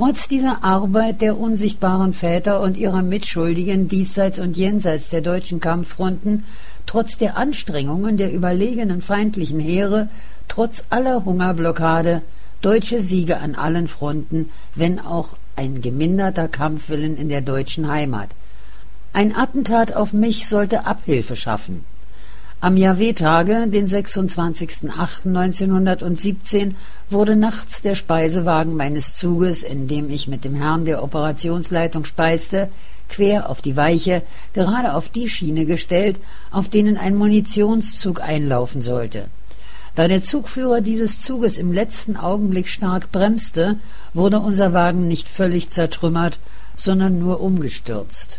Trotz dieser Arbeit der unsichtbaren Väter und ihrer Mitschuldigen diesseits und jenseits der deutschen Kampffronten, trotz der Anstrengungen der überlegenen feindlichen Heere, trotz aller Hungerblockade, deutsche Siege an allen Fronten, wenn auch ein geminderter Kampfwillen in der deutschen Heimat. Ein Attentat auf mich sollte Abhilfe schaffen. Am Jahwe-Tage, den 26.08.1917, wurde nachts der Speisewagen meines Zuges, in dem ich mit dem Herrn der Operationsleitung speiste, quer auf die Weiche, gerade auf die Schiene gestellt, auf denen ein Munitionszug einlaufen sollte. Da der Zugführer dieses Zuges im letzten Augenblick stark bremste, wurde unser Wagen nicht völlig zertrümmert, sondern nur umgestürzt.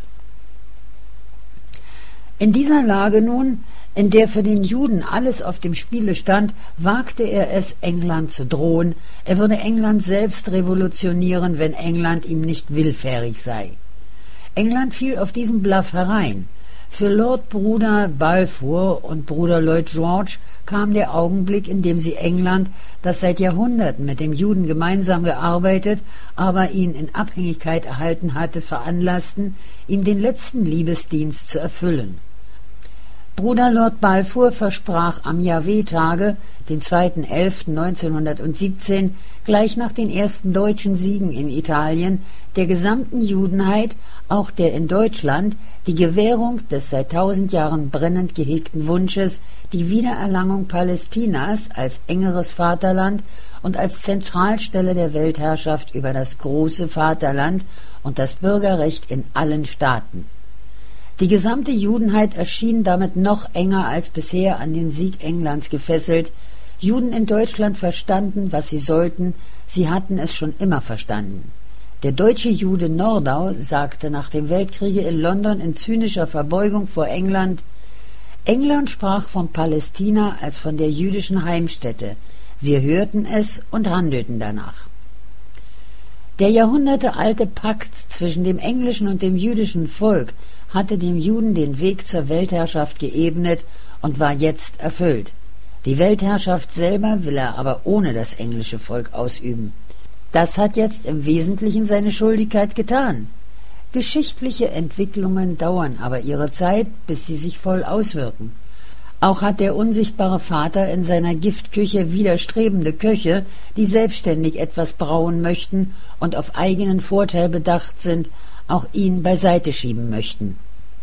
In dieser Lage nun, in der für den Juden alles auf dem Spiele stand, wagte er es, England zu drohen, er würde England selbst revolutionieren, wenn England ihm nicht willfährig sei. England fiel auf diesen Bluff herein. Für Lord Bruder Balfour und Bruder Lloyd George kam der Augenblick, in dem sie England, das seit Jahrhunderten mit dem Juden gemeinsam gearbeitet, aber ihn in Abhängigkeit erhalten hatte, veranlassten, ihm den letzten Liebesdienst zu erfüllen. Bruder Lord Balfour versprach am Jahwe-Tage, den 2.11.1917, gleich nach den ersten deutschen Siegen in Italien, der gesamten Judenheit, auch der in Deutschland, die Gewährung des seit 1000 Jahren brennend gehegten Wunsches, die Wiedererlangung Palästinas als engeres Vaterland und als Zentralstelle der Weltherrschaft über das große Vaterland und das Bürgerrecht in allen Staaten. Die gesamte Judenheit erschien damit noch enger als bisher an den Sieg Englands gefesselt. Juden in Deutschland verstanden, was sie sollten, sie hatten es schon immer verstanden. Der deutsche Jude Nordau sagte nach dem Weltkriege in London in zynischer Verbeugung vor England: England sprach von Palästina als von der jüdischen Heimstätte. Wir hörten es und handelten danach. Der jahrhundertealte Pakt zwischen dem englischen und dem jüdischen Volk hatte dem Juden den Weg zur Weltherrschaft geebnet und war jetzt erfüllt. Die Weltherrschaft selber will er aber ohne das englische Volk ausüben. Das hat jetzt im Wesentlichen seine Schuldigkeit getan. Geschichtliche Entwicklungen dauern aber ihre Zeit, bis sie sich voll auswirken. Auch hat der unsichtbare Vater in seiner Giftküche widerstrebende Köche, die selbstständig etwas brauen möchten und auf eigenen Vorteil bedacht sind, auch ihn beiseite schieben möchten.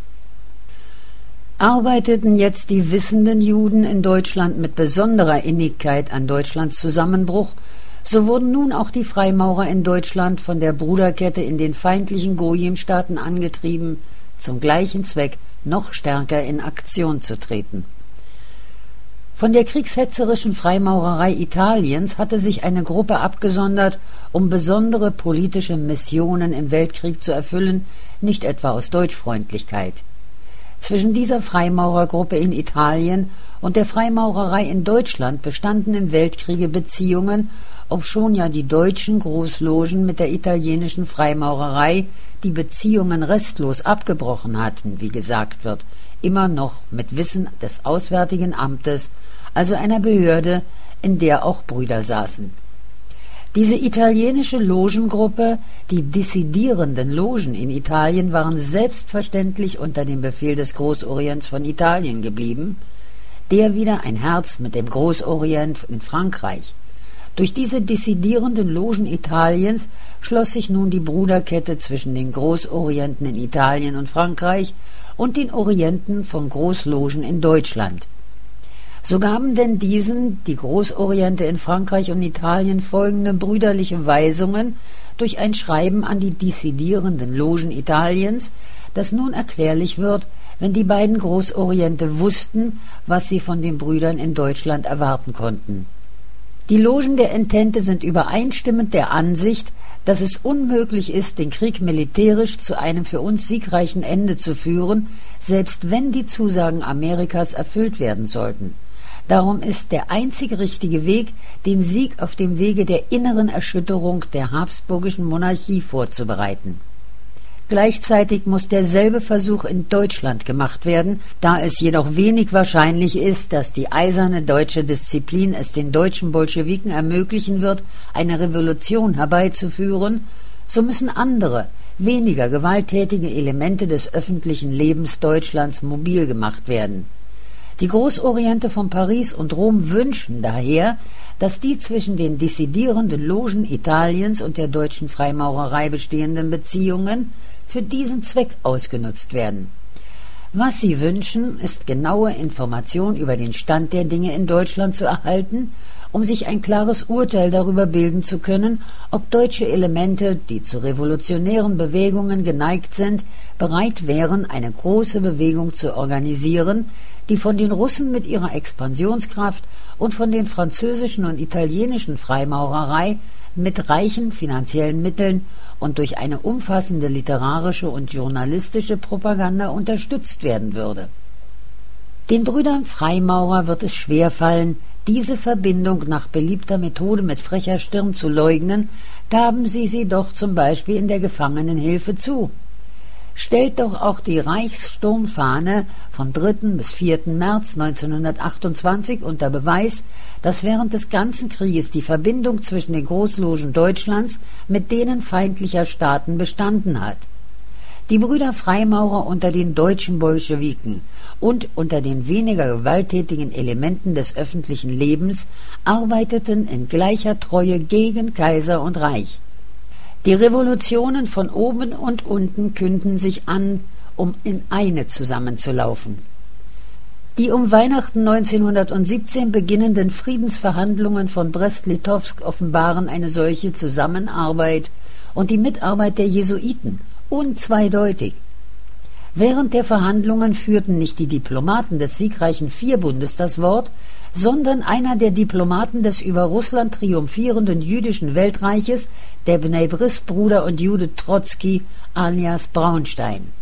Arbeiteten jetzt die wissenden Juden in Deutschland mit besonderer Innigkeit an Deutschlands Zusammenbruch, so wurden nun auch die Freimaurer in Deutschland von der Bruderkette in den feindlichen Gojim-Staaten angetrieben, zum gleichen Zweck noch stärker in Aktion zu treten. Von der kriegshetzerischen Freimaurerei Italiens hatte sich eine Gruppe abgesondert, um besondere politische Missionen im Weltkrieg zu erfüllen, nicht etwa aus Deutschfreundlichkeit. Zwischen dieser Freimaurergruppe in Italien und der Freimaurerei in Deutschland bestanden im Weltkriege Beziehungen, obschon ja die deutschen Großlogen mit der italienischen Freimaurerei die Beziehungen restlos abgebrochen hatten, wie gesagt wird, immer noch mit Wissen des Auswärtigen Amtes, also einer Behörde, in der auch Brüder saßen. Diese italienische Logengruppe, die dissidierenden Logen in Italien, waren selbstverständlich unter dem Befehl des Großorients von Italien geblieben, der wieder ein Herz mit dem Großorient in Frankreich. Durch diese dissidierenden Logen Italiens schloss sich nun die Bruderkette zwischen den Großorienten in Italien und Frankreich und den Orienten von Großlogen in Deutschland. So gaben denn diesen, die Großoriente in Frankreich und Italien, folgende brüderliche Weisungen durch ein Schreiben an die dissidierenden Logen Italiens, das nun erklärlich wird, wenn die beiden Großoriente wussten, was sie von den Brüdern in Deutschland erwarten konnten. Die Logen der Entente sind übereinstimmend der Ansicht, dass es unmöglich ist, den Krieg militärisch zu einem für uns siegreichen Ende zu führen, selbst wenn die Zusagen Amerikas erfüllt werden sollten. Darum ist der einzig richtige Weg, den Sieg auf dem Wege der inneren Erschütterung der habsburgischen Monarchie vorzubereiten. Gleichzeitig muss derselbe Versuch in Deutschland gemacht werden, da es jedoch wenig wahrscheinlich ist, dass die eiserne deutsche Disziplin es den deutschen Bolschewiken ermöglichen wird, eine Revolution herbeizuführen, so müssen andere, weniger gewalttätige Elemente des öffentlichen Lebens Deutschlands mobil gemacht werden. Die Großoriente von Paris und Rom wünschen daher, dass die zwischen den dissidierenden Logen Italiens und der deutschen Freimaurerei bestehenden Beziehungen für diesen Zweck ausgenutzt werden. Was sie wünschen, ist genaue Information über den Stand der Dinge in Deutschland zu erhalten, um sich ein klares Urteil darüber bilden zu können, ob deutsche Elemente, die zu revolutionären Bewegungen geneigt sind, bereit wären, eine große Bewegung zu organisieren, die von den Russen mit ihrer Expansionskraft und von den französischen und italienischen Freimaurerei mit reichen finanziellen Mitteln und durch eine umfassende literarische und journalistische Propaganda unterstützt werden würde. Den Brüdern Freimaurer wird es schwerfallen, diese Verbindung nach beliebter Methode mit frecher Stirn zu leugnen, gaben sie doch zum Beispiel in der Gefangenenhilfe zu. Stellt doch auch die Reichssturmfahne vom 3. bis 4. März 1928 unter Beweis, dass während des ganzen Krieges die Verbindung zwischen den Großlogen Deutschlands mit denen feindlicher Staaten bestanden hat. Die Brüder Freimaurer unter den deutschen Bolschewiken und unter den weniger gewalttätigen Elementen des öffentlichen Lebens arbeiteten in gleicher Treue gegen Kaiser und Reich. Die Revolutionen von oben und unten künden sich an, um in eine zusammenzulaufen. Die um Weihnachten 1917 beginnenden Friedensverhandlungen von Brest-Litowsk offenbaren eine solche Zusammenarbeit und die Mitarbeit der Jesuiten unzweideutig. Während der Verhandlungen führten nicht die Diplomaten des siegreichen Vierbundes das Wort, sondern einer der Diplomaten des über Russland triumphierenden jüdischen Weltreiches, der Bnei Bris Bruder und Jude Trotzki alias Braunstein.